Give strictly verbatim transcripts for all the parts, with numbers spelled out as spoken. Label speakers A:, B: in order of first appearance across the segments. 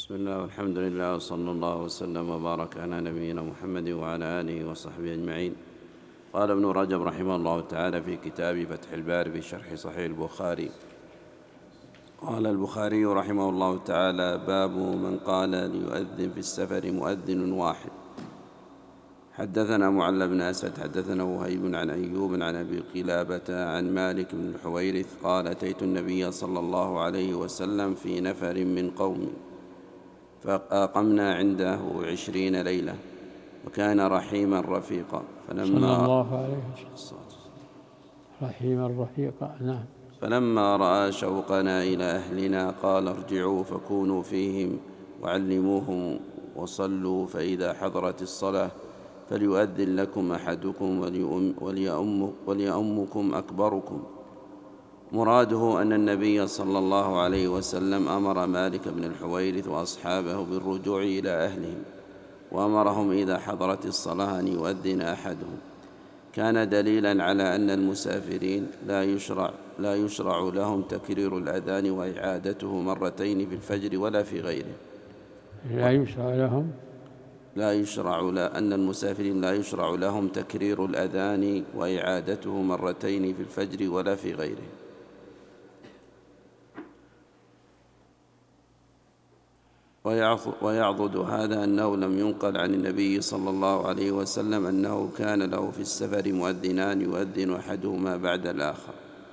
A: بسم الله والحمد لله وصلى الله وسلم وبارك على نبينا محمد وعلى آله وصحبه أجمعين. قال ابن رجب رحمه الله تعالى في كتاب فتح الباري في شرح صحيح البخاري: قال البخاري رحمه الله تعالى: باب من قال ليؤذن في السفر مؤذن واحد. حدثنا معل بن أسد حدثنا وهيب عن أيوب عن أبي قلابة عن مالك بن الحويرث قال: أتيت النبي صلى الله عليه وسلم في نفر من قوم فأقمنا عنده عشرين ليلة، وكان رحيما رفيقا.
B: فلما صلى الله عليه وسلم رحيما رفيقا. نعم.
A: فلما رأى شوقنا إلى أهلنا قال: ارجعوا فكونوا فيهم وعلموهم وصلوا، فإذا حضرت الصلاة فليؤذن لكم أحدكم وليؤم وليؤمكم أكبركم. مراده أن النبي صلى الله عليه وسلم أمر مالك بن الحويرث وأصحابه بالرجوع إلى أهلهم، وأمرهم إذا حضرت الصلاة أن يؤذن أحدهم. كان دليلا على أن المسافرين لا يشرع, لا يشرع لهم تكرير الأذان وإعادته مرتين في الفجر ولا في غيره.
B: لا يشرع لهم
A: لا يشرع لا أن المسافرين لا يشرع لهم تكرير الأذان وإعادته مرتين في الفجر ولا في غيره. ويعضد هذا أنه لم ينقل عن النبي صلى الله عليه وسلم أنه كان له في السفر مؤذنان يؤذن أحدهما بعد الآخر.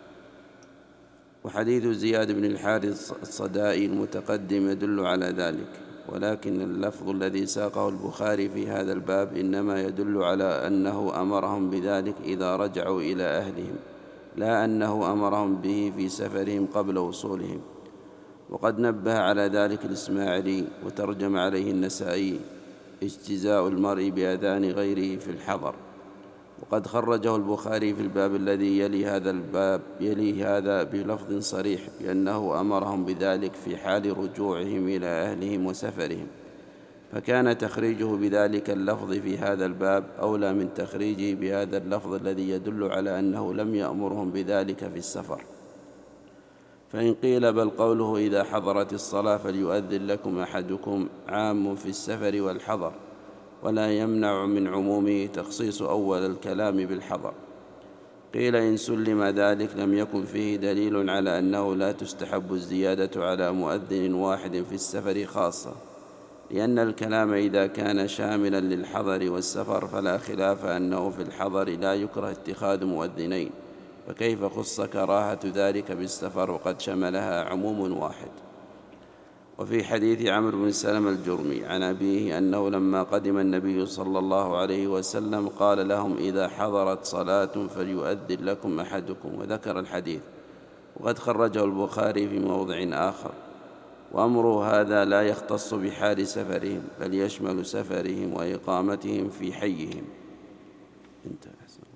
A: وحديث زياد بن الحارث الصدائي المتقدم يدل على ذلك، ولكن اللفظ الذي ساقه البخاري في هذا الباب إنما يدل على أنه أمرهم بذلك إذا رجعوا إلى أهلهم، لا أنه أمرهم به في سفرهم قبل وصولهم. وقد نبه على ذلك الإسماعيلي وترجم عليه النسائي: اجتزاء المرء بأذان غيره في الحضر. وقد خرجه البخاري في الباب الذي يلي هذا الباب يلي هذا بلفظ صريح بأنه أمرهم بذلك في حال رجوعهم إلى أهلهم وسفرهم، فكان تخريجه بذلك اللفظ في هذا الباب أولى من تخريجه بهذا اللفظ الذي يدل على أنه لم يأمرهم بذلك في السفر. فإن قيل بل قوله إذا حضرت الصلاة فليؤذن لكم أحدكم عام في السفر والحضر، ولا يمنع من عمومه تخصيص أول الكلام بالحضر. قيل إن سلم ذلك لم يكن فيه دليل على أنه لا تستحب الزيادة على مؤذن واحد في السفر خاصة، لأن الكلام إذا كان شاملا للحضر والسفر فلا خلاف أنه في الحضر لا يكره اتخاذ مؤذنين، فكيف خص كراهة ذلك بالسفر وقد شملها عموم واحد. وفي حديث عمرو بن سلمة الجرمي عن أبيه أنه لما قدم النبي صلى الله عليه وسلم قال لهم: إذا حضرت صلاة فليؤذن لكم أحدكم، وذكر الحديث. وقد خرجه البخاري في موضع آخر. وأمره هذا لا يختص بحال سفرهم، بل يشمل سفرهم وإقامتهم في حيهم. انتهى.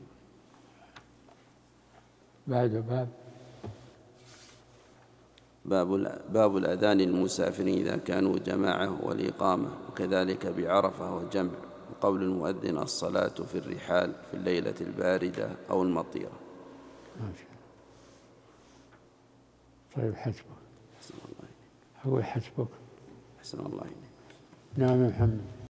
B: بعد باب
A: باب, باب الأذان للمسافرين إذا كانوا جماعة والإقامة، وكذلك بعرفة وجمع. وقول المؤذن الصلاة في الرحال في الليلة الباردة أو المطيرة.
B: طيب حسبك.
A: حسن الله.
B: هو حسبك.
A: حسن الله.
B: نعم محمد.